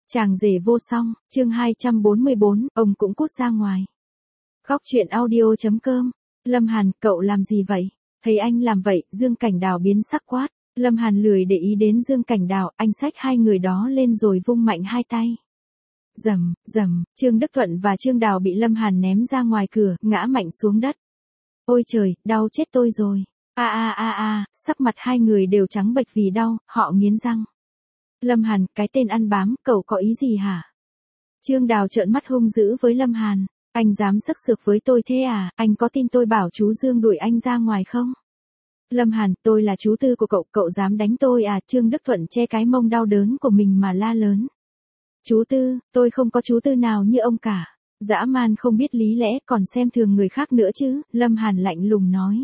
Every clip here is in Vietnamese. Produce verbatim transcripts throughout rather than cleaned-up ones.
Chàng rể vô song, chương hai trăm bốn mươi bốn, ông cũng cút ra ngoài. Góc chuyện audio chấm com. Lâm Hàn, cậu làm gì vậy? Thấy anh làm vậy, Dương Cảnh Đào biến sắc quát. Lâm Hàn lười để ý đến Dương Cảnh Đào, anh xách hai người đó lên rồi vung mạnh hai tay. Rầm, rầm, Trương Đức Thuận và Trương Đào bị Lâm Hàn ném ra ngoài cửa, ngã mạnh xuống đất. Ôi trời, đau chết tôi rồi. A a a a, sắc mặt hai người đều trắng bệch vì đau, họ nghiến răng. Lâm Hàn, cái tên ăn bám, cậu có ý gì hả? Trương Đào trợn mắt hung dữ với Lâm Hàn. Anh dám sắc sược với tôi thế à? Anh có tin tôi bảo chú Dương đuổi anh ra ngoài không? Lâm Hàn, tôi là chú tư của cậu, cậu dám đánh tôi à? Trương Đức Thuận che cái mông đau đớn của mình mà la lớn. Chú tư, tôi không có chú tư nào như ông cả. Dã man không biết lý lẽ còn xem thường người khác nữa chứ, Lâm Hàn lạnh lùng nói.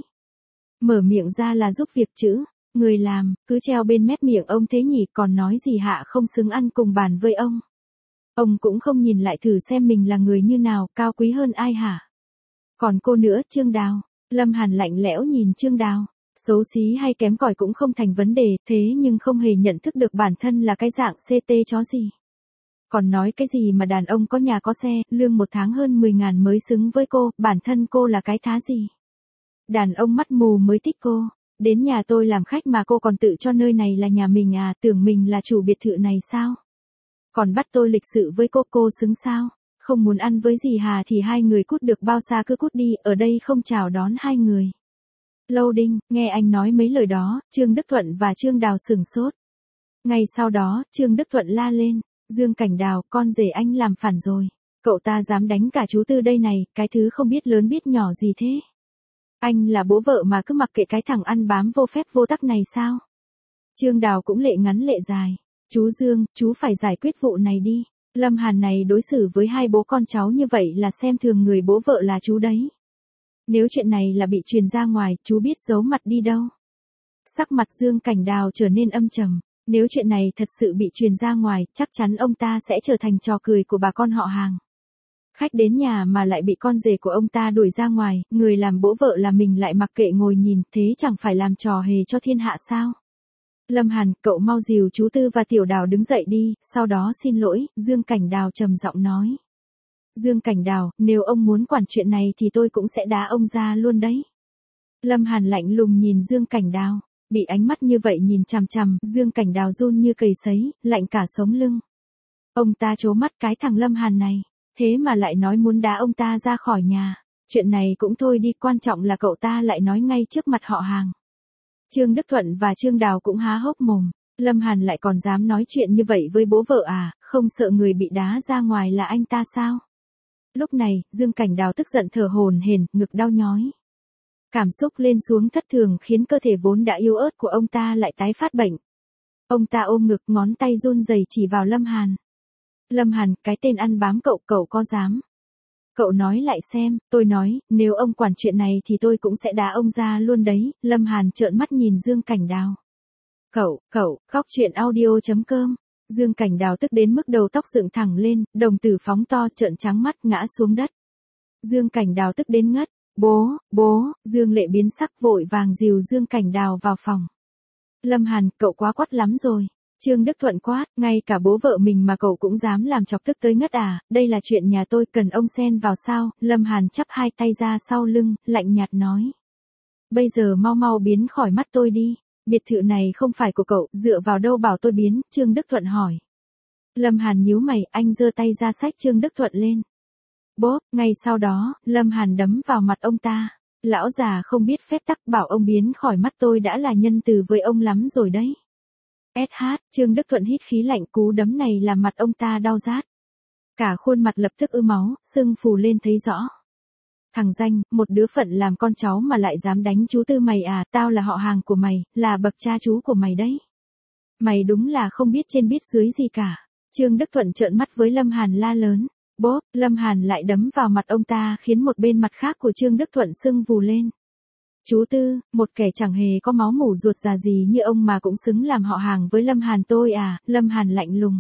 Mở miệng ra là giúp việc chữ. Người làm, cứ treo bên mép miệng ông thế nhỉ, còn nói gì hạ không xứng ăn cùng bàn với ông. Ông cũng không nhìn lại thử xem mình là người như nào, cao quý hơn ai hả? Còn cô nữa, Trương Đào. Lâm Hàn lạnh lẽo nhìn Trương Đào. Xấu xí hay kém cỏi cũng không thành vấn đề, thế nhưng không hề nhận thức được bản thân là cái dạng xê tê chó gì. Còn nói cái gì mà đàn ông có nhà có xe, lương một tháng hơn mười ngàn mới xứng với cô, bản thân cô là cái thá gì? Đàn ông mắt mù mới thích cô. Đến nhà tôi làm khách mà cô còn tự cho nơi này là nhà mình à, tưởng mình là chủ biệt thự này sao? Còn bắt tôi lịch sự với cô, cô xứng sao? Không muốn ăn với dì Hà thì hai người cút được bao xa cứ cút đi, ở đây không chào đón hai người. Loading, nghe anh nói mấy lời đó, Trương Đức Thuận và Trương Đào sửng sốt. Ngay sau đó, Trương Đức Thuận la lên, Dương Cảnh Đào, con rể anh làm phản rồi. Cậu ta dám đánh cả chú tư đây này, cái thứ không biết lớn biết nhỏ gì thế? Anh là bố vợ mà cứ mặc kệ cái thằng ăn bám vô phép vô tắc này sao? Trương Đào cũng lệ ngắn lệ dài. Chú Dương, chú phải giải quyết vụ này đi. Lâm Hàn này đối xử với hai bố con cháu như vậy là xem thường người bố vợ là chú đấy. Nếu chuyện này là bị truyền ra ngoài, chú biết giấu mặt đi đâu. Sắc mặt Dương Cảnh Đào trở nên âm trầm. Nếu chuyện này thật sự bị truyền ra ngoài, chắc chắn ông ta sẽ trở thành trò cười của bà con họ hàng. Khách đến nhà mà lại bị con rể của ông ta đuổi ra ngoài, người làm bố vợ là mình lại mặc kệ ngồi nhìn, thế chẳng phải làm trò hề cho thiên hạ sao? Lâm Hàn, cậu mau dìu chú Tư và Tiểu Đào đứng dậy đi, sau đó xin lỗi, Dương Cảnh Đào trầm giọng nói. Dương Cảnh Đào, nếu ông muốn quản chuyện này thì tôi cũng sẽ đá ông ra luôn đấy. Lâm Hàn lạnh lùng nhìn Dương Cảnh Đào, bị ánh mắt như vậy nhìn chằm chằm, Dương Cảnh Đào run như cầy sấy, lạnh cả sống lưng. Ông ta trố mắt cái thằng Lâm Hàn này. Thế mà lại nói muốn đá ông ta ra khỏi nhà. Chuyện này cũng thôi đi, quan trọng là cậu ta lại nói ngay trước mặt họ hàng. Trương Đức Thuận và Trương Đào cũng há hốc mồm. Lâm Hàn lại còn dám nói chuyện như vậy với bố vợ à, không sợ người bị đá ra ngoài là anh ta sao? Lúc này, Dương Cảnh Đào tức giận thở hổn hển, ngực đau nhói. Cảm xúc lên xuống thất thường khiến cơ thể vốn đã yếu ớt của ông ta lại tái phát bệnh. Ông ta ôm ngực, ngón tay run rẩy chỉ vào Lâm Hàn. Lâm Hàn, cái tên ăn bám cậu, cậu có dám? Cậu nói lại xem, tôi nói, nếu ông quản chuyện này thì tôi cũng sẽ đá ông ra luôn đấy, Lâm Hàn trợn mắt nhìn Dương Cảnh Đào. Cậu, cậu, góc chuyện audio chấm com. Dương Cảnh Đào tức đến mức đầu tóc dựng thẳng lên, đồng tử phóng to trợn trắng mắt ngã xuống đất. Dương Cảnh Đào tức đến ngất, bố, bố, Dương Lệ biến sắc vội vàng dìu Dương Cảnh Đào vào phòng. Lâm Hàn, cậu quá quát lắm rồi. Trương Đức Thuận quát, ngay cả bố vợ mình mà cậu cũng dám làm chọc tức tới ngất à, đây là chuyện nhà tôi, cần ông xen vào sao? Lâm Hàn chắp hai tay ra sau lưng, lạnh nhạt nói. Bây giờ mau mau biến khỏi mắt tôi đi, biệt thự này không phải của cậu, dựa vào đâu bảo tôi biến? Trương Đức Thuận hỏi. Lâm Hàn nhíu mày, anh giơ tay ra xách Trương Đức Thuận lên. Bốp, ngay sau đó, Lâm Hàn đấm vào mặt ông ta. Lão già không biết phép tắc, bảo ông biến khỏi mắt tôi đã là nhân từ với ông lắm rồi đấy. ét hát, Trương Đức Thuận hít khí lạnh, cú đấm này làm mặt ông ta đau rát. Cả khuôn mặt lập tức ứ máu, sưng phù lên thấy rõ. Thằng danh, một đứa phận làm con cháu mà lại dám đánh chú Tư mày à, tao là họ hàng của mày, là bậc cha chú của mày đấy. Mày đúng là không biết trên biết dưới gì cả. Trương Đức Thuận trợn mắt với Lâm Hàn la lớn. Bốp, Lâm Hàn lại đấm vào mặt ông ta khiến một bên mặt khác của Trương Đức Thuận sưng vù lên. Chú Tư, một kẻ chẳng hề có máu mủ ruột già gì như ông mà cũng xứng làm họ hàng với Lâm Hàn tôi à, Lâm Hàn lạnh lùng.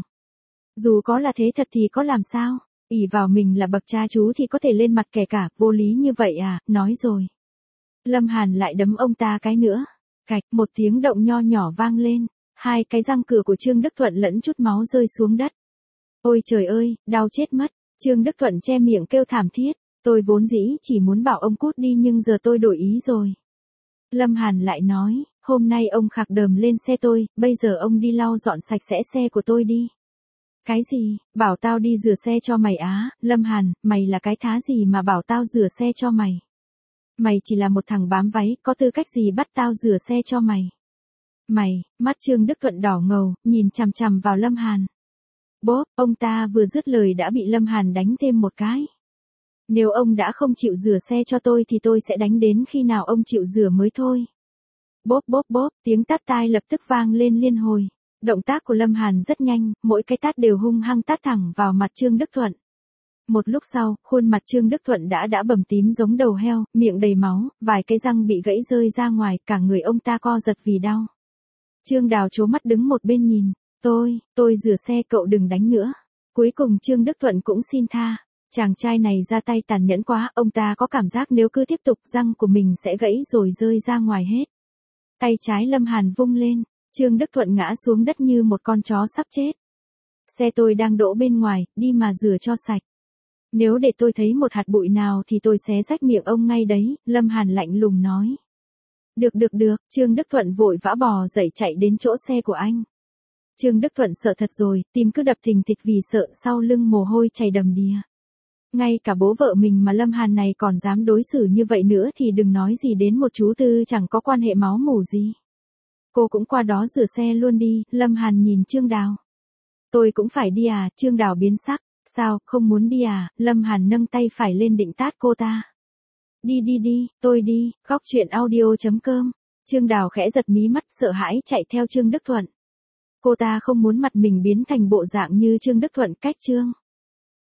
Dù có là thế thật thì có làm sao, ỷ vào mình là bậc cha chú thì có thể lên mặt kẻ cả, vô lý như vậy à, nói rồi. Lâm Hàn lại đấm ông ta cái nữa, cạch, một tiếng động nho nhỏ vang lên, hai cái răng cửa của Trương Đức Thuận lẫn chút máu rơi xuống đất. Ôi trời ơi, đau chết mất. Trương Đức Thuận che miệng kêu thảm thiết. Tôi vốn dĩ chỉ muốn bảo ông cút đi nhưng giờ tôi đổi ý rồi. Lâm Hàn lại nói, hôm nay ông khạc đờm lên xe tôi, bây giờ ông đi lau dọn sạch sẽ xe của tôi đi. Cái gì, bảo tao đi rửa xe cho mày á, Lâm Hàn, mày là cái thá gì mà bảo tao rửa xe cho mày. Mày chỉ là một thằng bám váy, có tư cách gì bắt tao rửa xe cho mày. Mày, mắt Trương Đức Thuận đỏ ngầu, nhìn chằm chằm vào Lâm Hàn. Bốp, ông ta vừa dứt lời đã bị Lâm Hàn đánh thêm một cái. Nếu ông đã không chịu rửa xe cho tôi thì tôi sẽ đánh đến khi nào ông chịu rửa mới thôi. Bốp bốp bốp, tiếng tát tai lập tức vang lên liên hồi. Động tác của Lâm Hàn rất nhanh, mỗi cái tát đều hung hăng tát thẳng vào mặt Trương Đức Thuận. Một lúc sau, khuôn mặt Trương Đức Thuận đã đã bầm tím giống đầu heo, miệng đầy máu, vài cái răng bị gãy rơi ra ngoài, cả người ông ta co giật vì đau. Trương Đào trố mắt đứng một bên nhìn. Tôi, tôi rửa xe, cậu đừng đánh nữa. Cuối cùng Trương Đức Thuận cũng xin tha. Chàng trai này ra tay tàn nhẫn quá, ông ta có cảm giác nếu cứ tiếp tục răng của mình sẽ gãy rồi rơi ra ngoài hết. Tay trái Lâm Hàn vung lên, Trương Đức Thuận ngã xuống đất như một con chó sắp chết. Xe tôi đang đỗ bên ngoài, đi mà rửa cho sạch. Nếu để tôi thấy một hạt bụi nào thì tôi xé rách miệng ông ngay đấy, Lâm Hàn lạnh lùng nói. Được được được, Trương Đức Thuận vội vã bò dậy chạy đến chỗ xe của anh. Trương Đức Thuận sợ thật rồi, tim cứ đập thình thịch vì sợ, sau lưng mồ hôi chảy đầm đìa. Ngay cả bố vợ mình mà Lâm Hàn này còn dám đối xử như vậy nữa thì đừng nói gì đến một chú tư chẳng có quan hệ máu mủ gì. Cô cũng qua đó rửa xe luôn đi, Lâm Hàn nhìn Trương Đào. Tôi cũng phải đi à, Trương Đào biến sắc. Sao, không muốn đi à, Lâm Hàn nâng tay phải lên định tát cô ta. Đi đi đi, tôi đi, khóc chuyện audio chấm com. Trương Đào khẽ giật mí mắt sợ hãi chạy theo Trương Đức Thuận. Cô ta không muốn mặt mình biến thành bộ dạng như Trương Đức Thuận cách Trương.